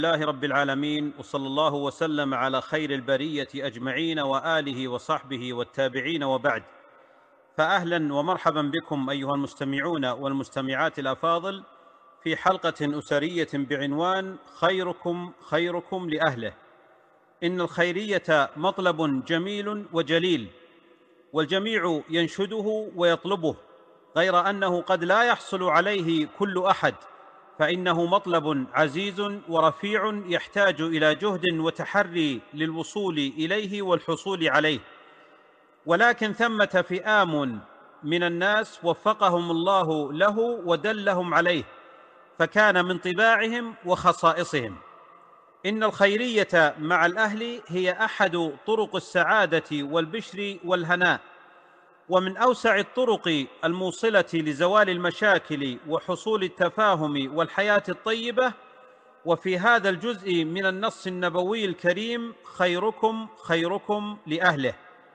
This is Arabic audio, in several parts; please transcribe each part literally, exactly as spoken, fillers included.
الله رب العالمين، وصلى الله وسلم على خير البرية أجمعين وآله وصحبه والتابعين، وبعد. فأهلا ومرحبا بكم أيها المستمعون والمستمعات الأفاضل في حلقة أسرية بعنوان خيركم خيركم لأهله. إن الخيرية مطلب جميل وجليل، والجميع ينشده ويطلبه، غير أنه قد لا يحصل عليه كل أحد، فإنه مطلب عزيز ورفيع يحتاج إلى جهد وتحري للوصول إليه والحصول عليه. ولكن ثمة فئام من الناس وفقهم الله له ودلهم عليه، فكان من طباعهم وخصائصهم. إن الخيرية مع الأهل هي أحد طرق السعادة والبشر والهناء، ومن أوسع الطرق الموصلة لزوال المشاكل وحصول التفاهم والحياة الطيبة. وفي هذا الجزء من النص النبوي الكريم خيركم خيركم لأهله.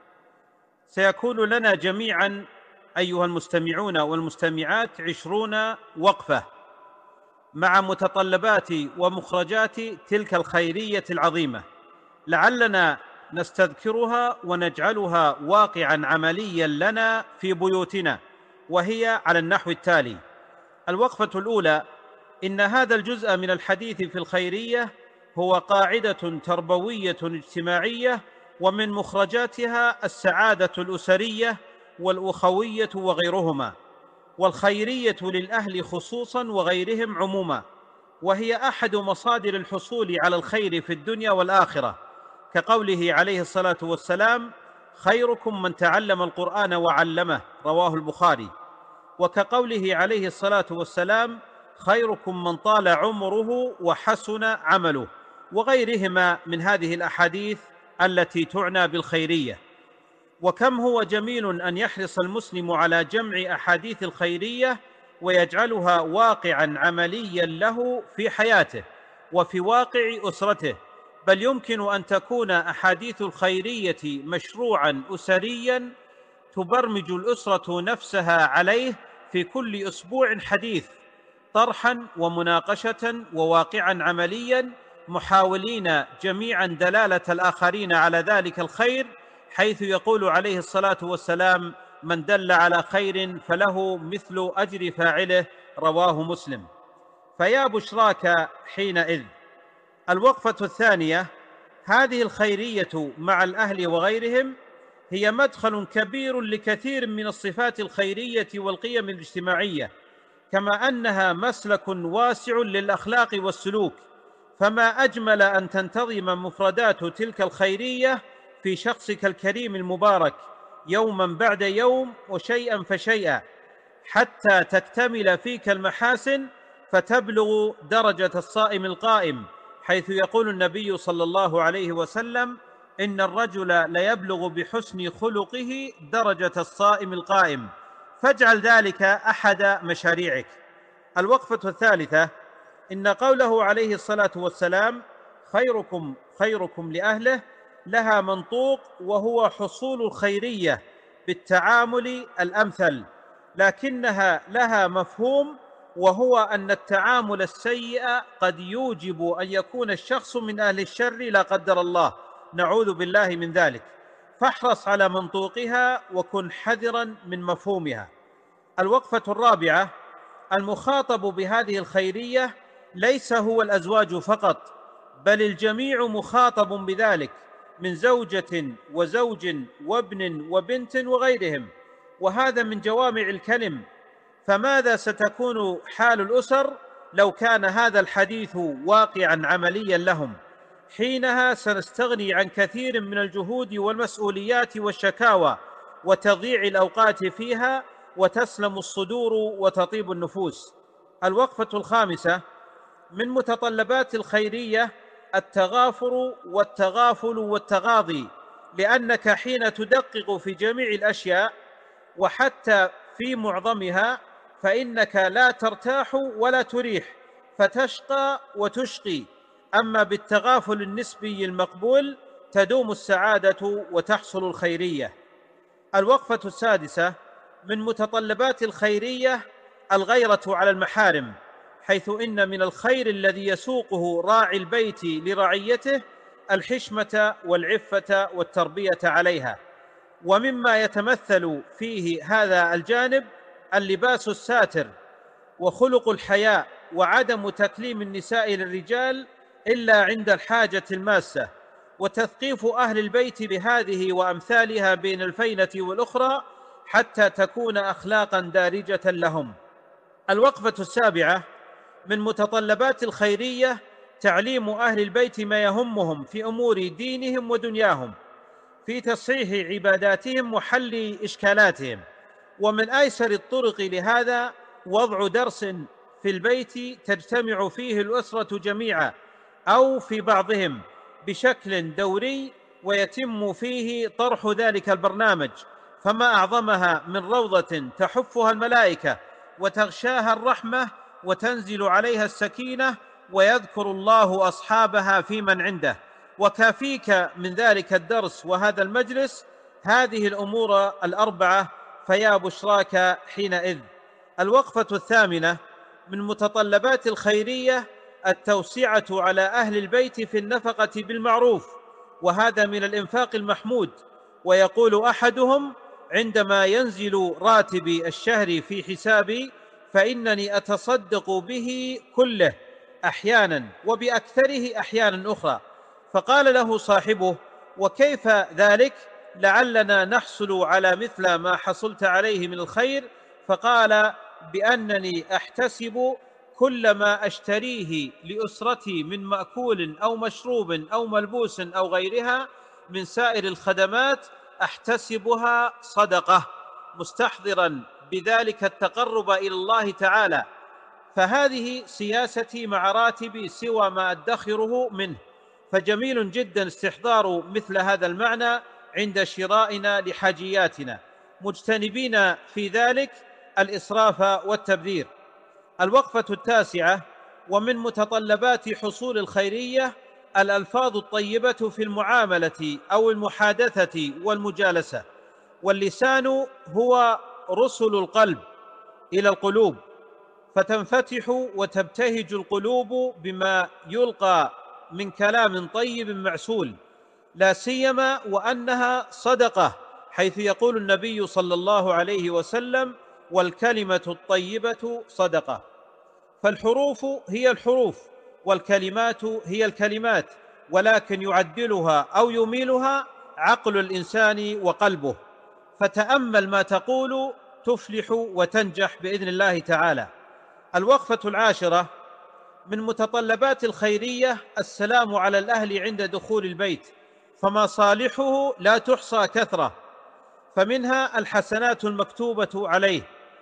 سيكون لنا جميعا أيها المستمعون والمستمعات عشرون وقفة مع متطلبات ومخرجات تلك الخيرية العظيمة، لعلنا نستذكرها ونجعلها واقعا عمليا لنا في بيوتنا، وهي على النحو التالي. الوقفة الأولى: إن هذا الجزء من الحديث في الخيرية هو قاعدة تربوية اجتماعية، ومن مخرجاتها السعادة الأسرية والأخوية وغيرهما، والخيرية للأهل خصوصا وغيرهم عموما، وهي أحد مصادر الحصول على الخير في الدنيا والآخرة، كقوله عليه الصلاة والسلام: خيركم من تعلم القرآن وعلمه، رواه البخاري. وكقوله عليه الصلاة والسلام: خيركم من طال عمره وحسن عمله، وغيرهما من هذه الأحاديث التي تعنى بالخيرية. وكم هو جميل أن يحرص المسلم على جمع أحاديث الخيرية ويجعلها واقعا عمليا له في حياته وفي واقع أسرته، بل يمكن أن تكون أحاديث الخيرية مشروعا أسريا تبرمج الأسرة نفسها عليه في كل أسبوع حديث، طرحا ومناقشة وواقعا عمليا، محاولين جميعا دلالة الآخرين على ذلك الخير، حيث يقول عليه الصلاة والسلام: من دل على خير فله مثل أجر فاعله، رواه مسلم. فيا بشراك حينئذ. الوقفة الثانية: هذه الخيرية مع الأهل وغيرهم هي مدخل كبير لكثير من الصفات الخيرية والقيم الاجتماعية، كما أنها مسلك واسع للأخلاق والسلوك. فما أجمل أن تنتظم مفردات تلك الخيرية في شخصك الكريم المبارك يوما بعد يوم وشيئا فشيئا، حتى تكتمل فيك المحاسن فتبلغ درجة الصائم القائم، حيث يقول النبي صلى الله عليه وسلم: إن الرجل ليبلغ بحسن خلقه درجة الصائم القائم. فاجعل ذلك أحد مشاريعك. الوقفة الثالثة: إن قوله عليه الصلاة والسلام: خيركم خيركم لأهله، لها منطوق، وهو حصول الخيرية بالتعامل الأمثل، لكنها لها مفهوم، وهو أن التعامل السيء قد يوجب أن يكون الشخص من أهل الشر لا قدر الله، نعوذ بالله من ذلك. فاحرص على منطوقها وكن حذرا من مفهومها. الوقفة الرابعة: المخاطب بهذه الخيرية ليس هو الأزواج فقط، بل الجميع مخاطب بذلك، من زوجة وزوج وابن وبنت وغيرهم، وهذا من جوامع الكلم. فماذا ستكون حال الأسر لو كان هذا الحديث واقعا عمليا لهم؟ حينها سنستغني عن كثير من الجهود والمسؤوليات والشكاوى وتضييع الأوقات فيها، وتسلم الصدور وتطيب النفوس. الوقفة الخامسة: من متطلبات الخيرية التغافر والتغافل والتغاضي، لأنك حين تدقق في جميع الأشياء وحتى في معظمها فإنك لا ترتاح ولا تريح، فتشقى وتشقي. أما بالتغافل النسبي المقبول تدوم السعادة وتحصل الخيرية. الوقفة السادسة: من متطلبات الخيرية الغيرة على المحارم، حيث إن من الخير الذي يسوقه راعي البيت لرعيته الحشمة والعفة والتربية عليها. ومما يتمثل فيه هذا الجانب اللباس الساتر وخلق الحياء وعدم تكليم النساء للرجال إلا عند الحاجة الماسة، وتثقيف أهل البيت بهذه وأمثالها بين الفينة والأخرى حتى تكون أخلاقا دارجة لهم. الوقفة السابعة: من متطلبات الخيرية تعليم أهل البيت ما يهمهم في أمور دينهم ودنياهم، في تصحيح عباداتهم وحل إشكالاتهم. ومن أيسر الطرق لهذا وضع درس في البيت تجتمع فيه الأسرة جميعا أو في بعضهم بشكل دوري، ويتم فيه طرح ذلك البرنامج، فما أعظمها من روضة تحفها الملائكة وتغشاها الرحمة وتنزل عليها السكينة ويذكر الله أصحابها في من عنده. وكافيك من ذلك الدرس وهذا المجلس هذه الأمور الأربعة، فيا بشراك حينئذ. الوقفة الثامنة: من متطلبات الخيرية التوسعة على أهل البيت في النفقة بالمعروف، وهذا من الإنفاق المحمود. ويقول أحدهم: عندما ينزل راتبي الشهري في حسابي فإنني أتصدق به كله أحيانا وبأكثره أحيانا أخرى. فقال له صاحبه: وكيف ذلك؟ لعلنا نحصل على مثل ما حصلت عليه من الخير. فقال: بأنني أحتسب كل ما أشتريه لأسرتي من مأكول أو مشروب أو ملبوس أو غيرها من سائر الخدمات أحتسبها صدقة، مستحضرا بذلك التقرب إلى الله تعالى. فهذه سياستي مع راتبي سوى ما أدخره منه. فجميل جدا استحضار مثل هذا المعنى عند شرائنا لحاجياتنا، مجتنبين في ذلك الإسراف والتبذير. الوقفة التاسعة: ومن متطلبات حصول الخيرية الألفاظ الطيبة في المعاملة أو المحادثة والمجالسة. واللسان هو رسل القلب إلى القلوب، فتنفتح وتبتهج القلوب بما يلقى من كلام طيب معسول، لا سيما وأنها صدقة، حيث يقول النبي صلى الله عليه وسلم: والكلمة الطيبة صدقة. فالحروف هي الحروف والكلمات هي الكلمات، ولكن يعدلها أو يميلها عقل الإنسان وقلبه. فتأمل ما تقول تفلح وتنجح بإذن الله تعالى. الوقفة العاشرة: من متطلبات الخيرية السلام على الأهل عند دخول البيت، فمصالحه لا تحصى كثرة، فمنها الحسنات المكتوبة عليه،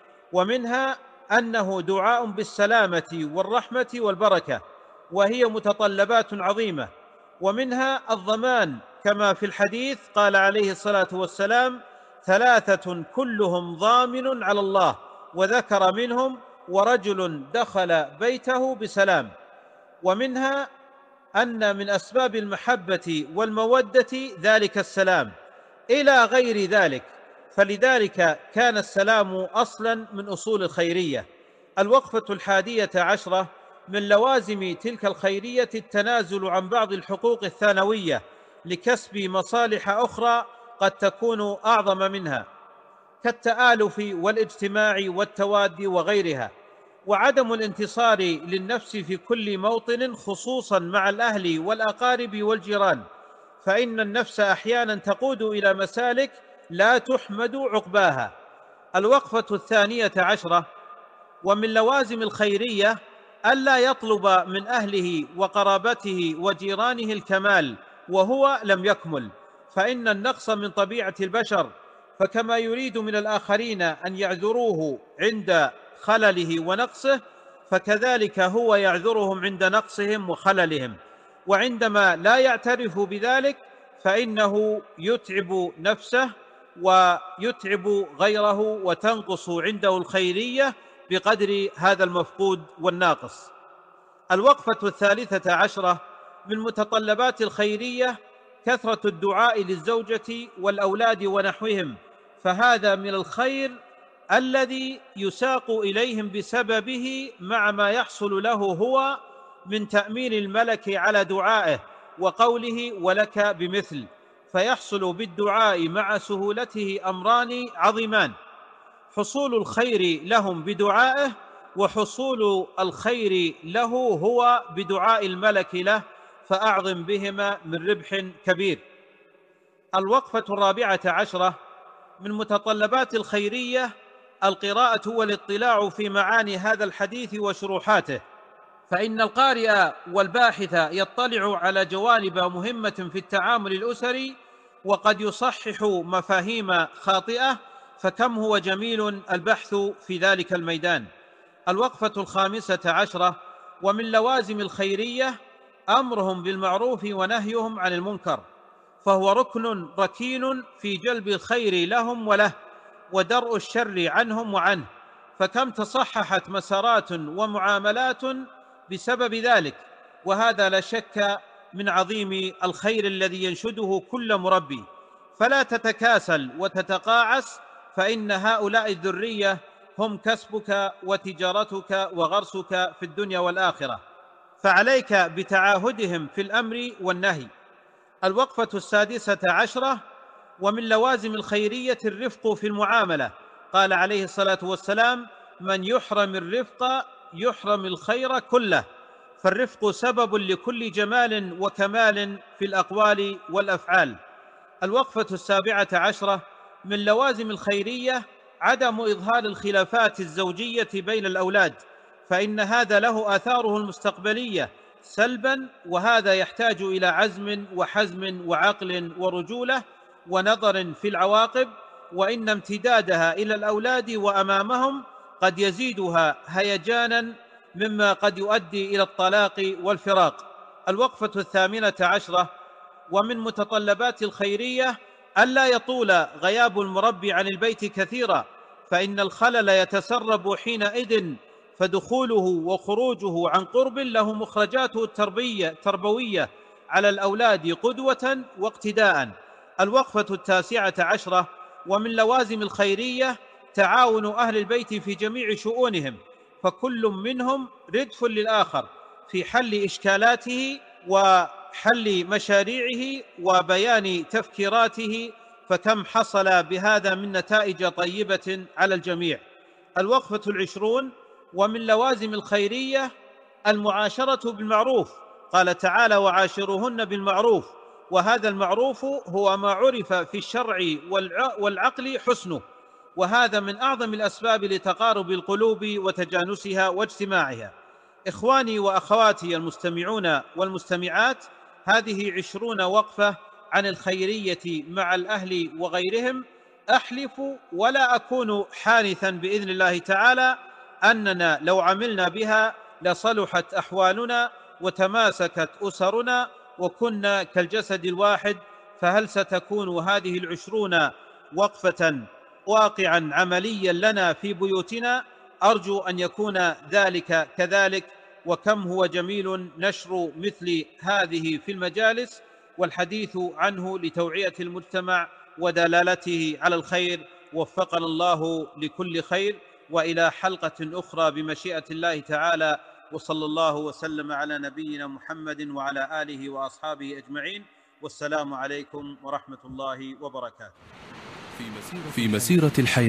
ومنها أنه دعاء بالسلامة والرحمة والبركة، وهي متطلبات عظيمة. ومنها الضمان، كما في الحديث قال عليه الصلاة والسلام: ثلاثة كلهم ضامن على الله، وذكر منهم ورجل دخل بيته بسلام. ومنها أن من أسباب المحبة والمودة ذلك السلام، إلى غير ذلك. فلذلك كان السلام أصلا من أصول الخيرية. الوقفة الحادية عشرة: من لوازم تلك الخيرية التنازل عن بعض الحقوق الثانوية لكسب مصالح أخرى قد تكون أعظم منها، كالتآلف والاجتماع والتوادي وغيرها، وعدم الانتصار للنفس في كل موطن، خصوصا مع الأهل والأقارب والجيران، فإن النفس أحيانا تقود إلى مسالك لا تحمد عقباها. الوقفة الثانية عشرة: ومن لوازم الخيرية ألا يطلب من أهله وقرابته وجيرانه الكمال وهو لم يكمل، فإن النقص من طبيعة البشر، فكما يريد من الآخرين أن يعذروه عند خلله ونقصه، فكذلك هو يعذرهم عند نقصهم وخللهم. وعندما لا يعترف بذلك فإنه يتعب نفسه ويتعب غيره، وتنقص عنده الخيرية بقدر هذا المفقود والناقص. الوقفة الثالثة عشرة: من متطلبات الخيرية كثرة الدعاء للزوجة والأولاد ونحوهم، فهذا من الخير الذي يساق إليهم بسببه مع ما يحصل له هو من تأمين الملك على دعائه وقوله ولك بمثل، فيحصل بالدعاء مع سهولته أمران عظيمان: حصول الخير لهم بدعائه، وحصول الخير له هو بدعاء الملك له، فأعظم بهما من ربح كبير. الوقفة الرابعة عشرة من متطلبات الخيرية القراءة والاطلاع في معاني هذا الحديث وشروحاته، فإن القارئ والباحث يطلع على جوانب مهمة في التعامل الأسري، وقد يصحح مفاهيم خاطئة، فكم هو جميل البحث في ذلك الميدان. الوقفة الخامسة عشرة ومن لوازم الخيرية أمرهم بالمعروف ونهيهم عن المنكر، فهو ركن ركين في جلب الخير لهم وله ودرء الشر عنهم وعنه، فكم تصححت مسارات ومعاملات بسبب ذلك، وهذا لا شك من عظيم الخير الذي ينشده كل مربي. فلا تتكاسل وتتقاعس، فإن هؤلاء الذرية هم كسبك وتجارتك وغرسك في الدنيا والآخرة، فعليك بتعاهدهم في الأمر والنهي. الوقفة السادسة عشرة ومن لوازم الخيرية الرفق في المعاملة، قال عليه الصلاة والسلام: من يحرم الرفق يحرم الخير كله، فالرفق سبب لكل جمال وكمال في الأقوال والأفعال. الوقفة السابعة عشرة من لوازم الخيرية عدم إظهار الخلافات الزوجية بين الأولاد، فإن هذا له آثاره المستقبلية سلبا، وهذا يحتاج إلى عزم وحزم وعقل ورجولة ونظر في العواقب، وإن امتدادها إلى الأولاد وأمامهم قد يزيدها هيجانا مما قد يؤدي إلى الطلاق والفراق. الوقفة الثامنة عشرة ومن متطلبات الخيرية ألا يطول غياب المربي عن البيت كثيرا، فإن الخلل يتسرب حينئذ، فدخوله وخروجه عن قرب له مخرجاته التربية تربوية على الأولاد قدوة واقتداء. الوقفة التاسعة عشرة ومن لوازم الخيرية تعاون أهل البيت في جميع شؤونهم، فكل منهم ردف للآخر في حل إشكالاته وحل مشاريعه وبيان تفكيراته، فكم حصل بهذا من نتائج طيبة على الجميع. الوقفة العشرون ومن لوازم الخيرية المعاشرة بالمعروف، قال تعالى: وعاشروهن بالمعروف، وهذا المعروف هو ما عرف في الشرع والعقل حسنه، وهذا من أعظم الأسباب لتقارب القلوب وتجانسها واجتماعها. إخواني وأخواتي المستمعون والمستمعات، هذه عشرون وقفة عن الخيرية مع الأهل وغيرهم. أحلف ولا أكون حانثا بإذن الله تعالى أننا لو عملنا بها لصلحت أحوالنا وتماسكت أسرنا وكنا كالجسد الواحد، فهل ستكون هذه العشرون وقفة واقعا عمليا لنا في بيوتنا؟ أرجو أن يكون ذلك كذلك، وكم هو جميل نشر مثل هذه في المجالس والحديث عنه لتوعية المجتمع ودلالته على الخير. وفقنا الله لكل خير، وإلى حلقة أخرى بمشيئة الله تعالى، وصلى الله وسلم على نبينا محمد وعلى آله وأصحابه أجمعين، والسلام عليكم ورحمة الله وبركاته. في مسيرة الحياة